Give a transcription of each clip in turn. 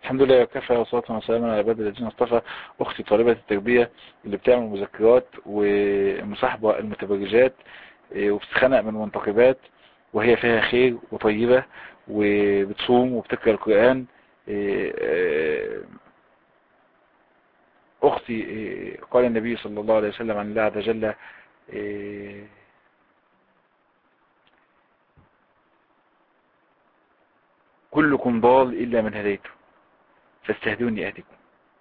الحمد لله وكفى وصلاة وسلاما على عباد الذين اصطفى. اختي طالبة التربية اللي بتعمل مذكرات ومصاحبة المتبرجات وبتتخانق من المنتقبات وهي فيها خير وطيبة وبتصوم وبتقرأ القرآن. اختي قال النبي صلى الله عليه وسلم عن الله عز وجل كلكم ضال إلا من هديته فاستهدوني أهدكم،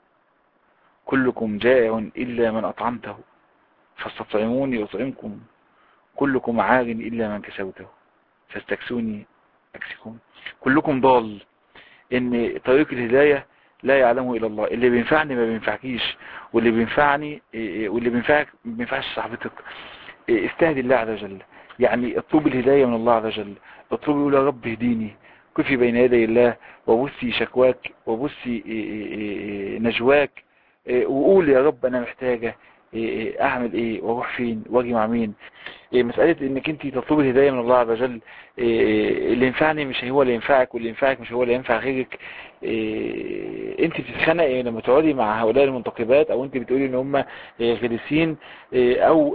كلكم جائع إلا من أطعمته فاستطعموني أطعمكم، كلكم عار إلا من كسوته فاستكسوني أكسكم. كلكم ضال، إن طريق الهداية لا يعلمه إلا الله. اللي بينفعني ما بينفعكيش، واللي بينفعني واللي بينفعك ما بينفعش صاحبتك. استهدي الله عز وجل، يعني اطلب الهداية من الله عز وجل. اطلب يا رب اهديني، كفي بين يدي الله وبثي شكواك وبثي نجواك، وقول يا رب انا محتاجة اعمل ايه واروح فين واجي مع مين. مسألة انك انت تطلب الهداية من الله عز وجل، اللي ينفعني مش هو اللي ينفعك، واللي ينفعك مش هو اللي ينفع غيرك. انت بتتخنقي لما تقعدي مع هؤلاء المنتقبات، او انت بتقولي ان هم غلسين، او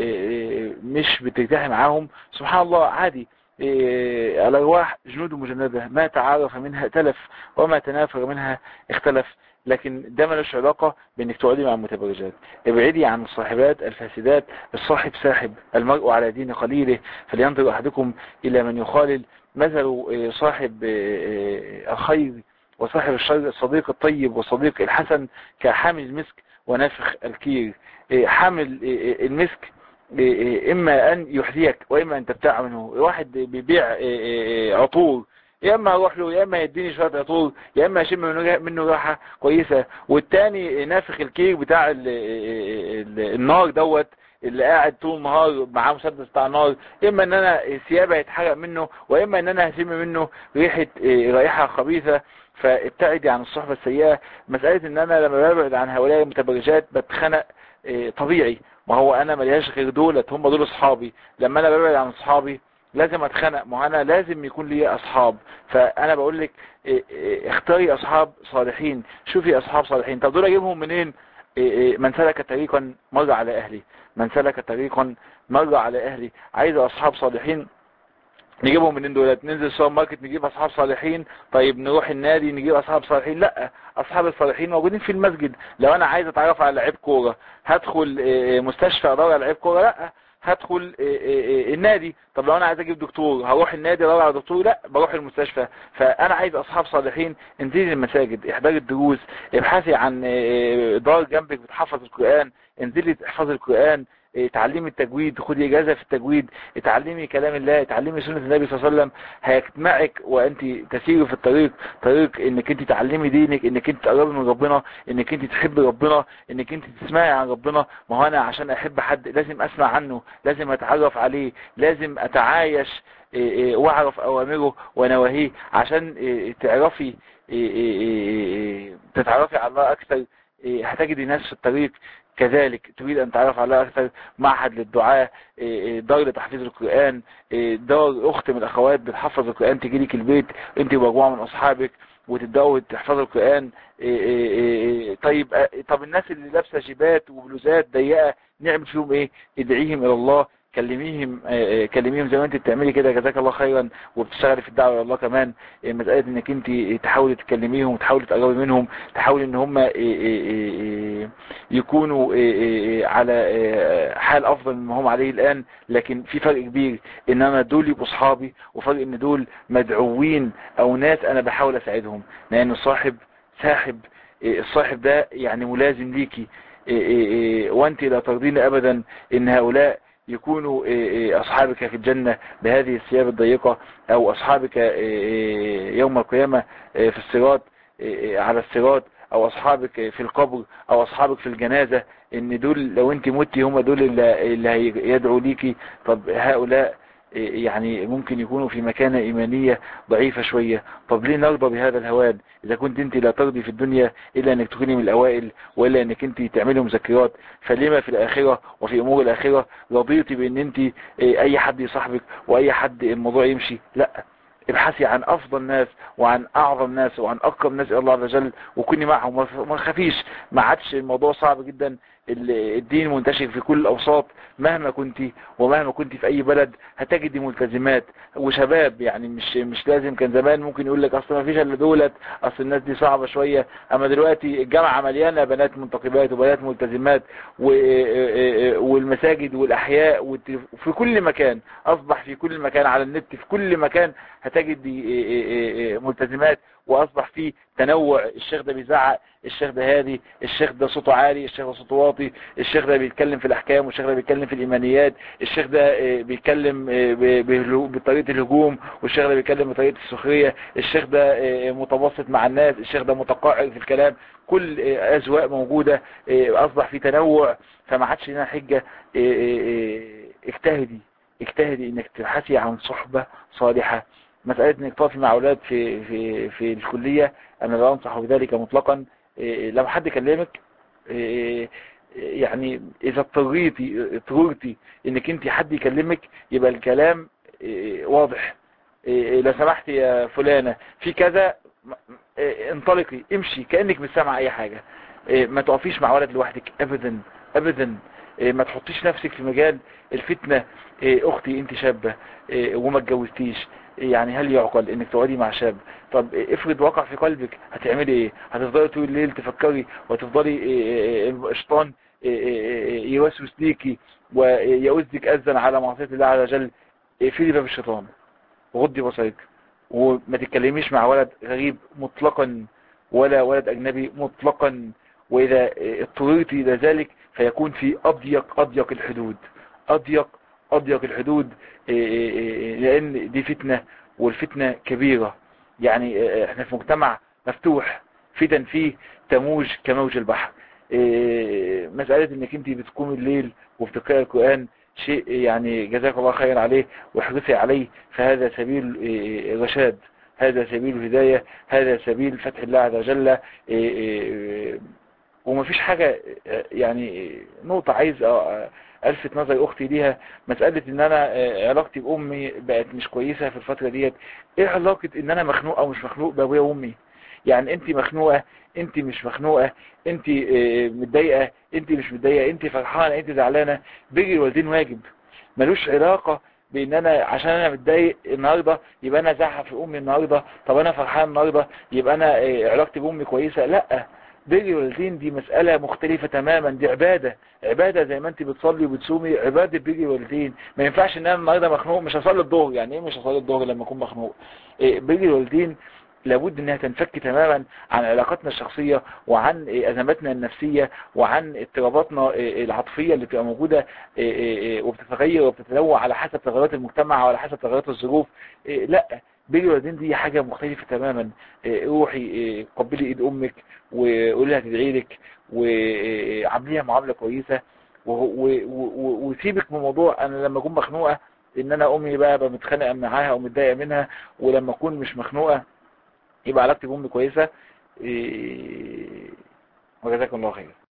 مش بترتاحي معاهم. سبحان الله، عادي. الأرواح جنود مجندة، ما تعارف منها ائتلف وما تنافر منها اختلف. لكن ده ملوش علاقة بانك تقعدي مع المتبرجات. ابعدي عن الصاحبات الفاسدات. الصاحب ساحب، المرء على دين خليله فلينظر احدكم الى من يخالل. مثل صاحب الخير وصاحب الشر، الصديق الطيب والصديق الحسن كحامل المسك ونافخ الكير. حامل المسك اما ان يحذيك واما ان تبتاع منه. واحد بيبيع عطور، يا اما اروح له يا اما يديني شويه عطور يا اما اشم منه راحه كويسه. والتاني نافخ الكير بتاع النار دوت، اللي قاعد طول النهار معاه مسدس بتاع نار. اما ان انا ثيابي هيتحرق منه، واما ان انا هشم منه رائحه خبيثه. فابتعدي عن الصحبه السيئه. مساله ان انا لما ببعد عن هؤلاء المتبرجات بتخنق، طبيعي. ما هو انا ملياش غير دولت، هم دول اصحابي. لما انا ببعد عن اصحابي لازم اتخنق، ما انا لازم يكون لي اصحاب. فانا بقول لك اختاري اصحاب صالحين، شوفي اصحاب صالحين. طب دول اجيبهم منين؟ من سلك طريقا مر على اهلي، من سلك طريقا مر على اهلي. عايز اصحاب صالحين، نجيبهم منين دولت؟ ننزل السوبر ماركت نجيب اصحاب صالحين؟ طيب نروح النادي نجيب اصحاب صالحين؟ لا، اصحاب الصالحين موجودين في المسجد. لو انا عايز اتعرف على لعيب كوره هدخل مستشفى ادور على لعيب كوره؟ لا، هدخل النادي. طب لو انا عايز اجيب دكتور هروح النادي ادور على دكتور؟ لا، بروح المستشفى. فانا عايز اصحاب صالحين. انزلي المساجد، احضري الدروس، ابحثي عن دار جنبك بتحفظ القرآن، انزلي احفظي القرآن، اتعلمي التجويد، خدي اجازه في التجويد، اتعلمي كلام الله، اتعلمي سنه النبي صلى الله عليه وسلم. هيجمعك وانت تسيري في طريق انك انت تعلمي دينك، انك انت تقربي من ربنا، انك انت تحبي ربنا، انك انت تسمعي عن ربنا. ما هو انا عشان احب حد لازم اسمع عنه، لازم اتعرف عليه، لازم اتعايش واعرف اوامره ونواهيه عشان تعرفي تتعرفي على الله اكثر. هتجدي ناس في الطريق كذلك تريد ان تعرف على اكثر. معهد للدعاء، دار لتحفيظ القرآن، دار اخت من الاخوات بتحفظ القرآن تجي لك البيت انت ومجموعه من اصحابك وتبداوا تحفظوا القرآن. طب الناس اللي لابسه جيبات وبلوزات ضيقه نعمل فيهم ايه؟ ادعيهم الى الله، كلميهم زي ما انت بتعملي كده، جزاك الله خيرا، وبتشتغلي في الدعوه الى الله كمان. مساله انك انت تحاولي تكلميهم وتحاولي تقربي منهم، تحاولي ان هم يكونوا على حال افضل مما هم عليه الان. لكن في فرق كبير ان انا دول يبقوا اصحابي، وفرق ان دول مدعوين او ناس انا بحاول اساعدهم. لان الصاحب ساحب، الصاحب ده يعني ملازم ليكي، وانت لا ترضين ابدا ان هؤلاء يكونوا اصحابك في الجنة بهذه الثياب الضيقة، او اصحابك يوم القيامة في الصراط، على الصراط، او اصحابك في القبر، او اصحابك في الجنازة. ان دول لو انت متي هم دول اللي يدعوا ليكي. طب هؤلاء يعني ممكن يكونوا في مكانة ايمانية ضعيفة شوية. طب ليه نرضى بهذا الهوان اذا كنت انت لا ترضي في الدنيا الا انك تكوني من الاوائل، والا انك انت تعملي مذكرات؟ فلما في الاخرة وفي امور الاخرة رضيتي بان انت اي حد يصاحبك واي حد الموضوع يمشي؟ لا، ابحثي عن افضل ناس وعن اعظم ناس وعن اقرب ناس الى الله عز وجل وكوني معهم وما تخافيش. ما عادش الموضوع صعب جدا، الدين منتشر في كل الاوساط، مهما كنتي ومهما كنتي في اي بلد هتجدي ملتزمات وشباب. يعني مش لازم. كان زمان ممكن يقول لك اصل ما فيش الا دولت، اصل الناس دي صعبة شوية. اما دلوقتي الجامعة مليانة بنات منتقبات وبنات ملتزمات، والمساجد والاحياء وفي كل مكان، اصبح في كل مكان على النت، في كل مكان هتجد ملتزمات، واصبح في تنوع. الشيخ ده بيزعق، الشيخ ده هادي، الشيخ ده صوته عالي، الشيخ ده صوته واطي، الشيخ ده بيتكلم في الاحكام، والشيخ ده بيتكلم في الايمانيات، الشيخ ده بيتكلم بطريقه الهجوم، والشيخ ده بيتكلم بطريقه السخريه، الشيخ ده متوسط مع الناس، الشيخ ده متقاعد في الكلام. كل اذواق موجوده، اصبح في تنوع. فما عادش لنا حجه. اجتهدي انك تبحثي عن صحبه صالحه. مسألة انك تقفي مع اولاد في الكلية، انا لا انصح بذلك مطلقا. لما حد كلمك، يعني اذا اضطررتي انك انت حد يكلمك، يبقى الكلام واضح. لو سمحت يا فلانة في كذا، انطلقي امشي كأنك مش سامعة اي حاجة. ما تقفيش مع ولد لوحدك ابدا ابدا. ما تحطيش نفسك في مجال الفتنة. اختي انت شابة وما اتجوزتيش، يعني هل يعقل انك تقعدي مع شاب؟ طب افرض وقع في قلبك، هتعملي ايه؟ هتفضلي طول الليل تفكري، وتفضلي الشيطان يوسوس ليكي ويؤذك اذى على معصية الله عز وجل؟ اقفلي باب الشيطان، غضي بصرك، وما تتكلميش مع ولد غريب مطلقا ولا ولد اجنبي مطلقا. واذا اضطررتي الى ذلك فيكون في اضيق الحدود، اضيق الحدود. لان دي فتنة، والفتنة كبيرة. يعني احنا في مجتمع مفتوح، فتن فيه تموج كموج البحر. مسألة انك انت بتقومي الليل وبتقرأي القرآن شيء يعني جزاك الله خير عليه، واحرصي عليه، فهذا سبيل رشاد، هذا سبيل الهداية، هذا سبيل فتح الله عز وجل. ومفيش حاجة. يعني نقطة عايز ألفت نظر أختي ليها، مسألة إن أنا علاقتي بأمي بقت مش كويسة في الفترة ديت. إيه علاقة إن أنا مخنوق أو مش مخنوق بأبويا وأمي؟ يعني أنت مخنوقة، أنت مش مخنوقة، أنت متضايقة، أنت مش متضايقة، أنت فرحانة، أنت زعلانة، بيجي الوالدين واجب. ملوش علاقة بان انا عشان انا متضايق النهارده يبقى انا زعق في امي النهارده، طب انا فرحان النهارده يبقى انا علاقتي بامي كويسه. لا، بر الوالدين دي مسألة مختلفة تماما. دي عبادة زي ما انت بتصلي وبتصومي، عبادة بر الوالدين. ما ينفعش ان انا النهارده مخنوق مش هصلي الظهر. يعني ايه مش هصلي الظهر لما اكون مخنوق؟ بر الوالدين لابد انها تنفك تماما عن علاقاتنا الشخصية، وعن ازماتنا النفسية، وعن اضطراباتنا العاطفية اللي بتبقى موجودة وبتتغير وبتتنوع على حسب تغيرات المجتمع وعلى حسب تغيرات الظروف. لا، بر الوالدين دي حاجة مختلفة تماما. روحي قبلي ايد امك وقولي لها تدعي لك، وعامليها معاملة كويسة، وسيبك من موضوع انا لما اكون مخنوقة ان انا امي بقى متخانقة معاها او متضايقة منها، ولما اكون مش مخنوقة يبقى علاقتي بامي كويسة. وجزاكم الله خير.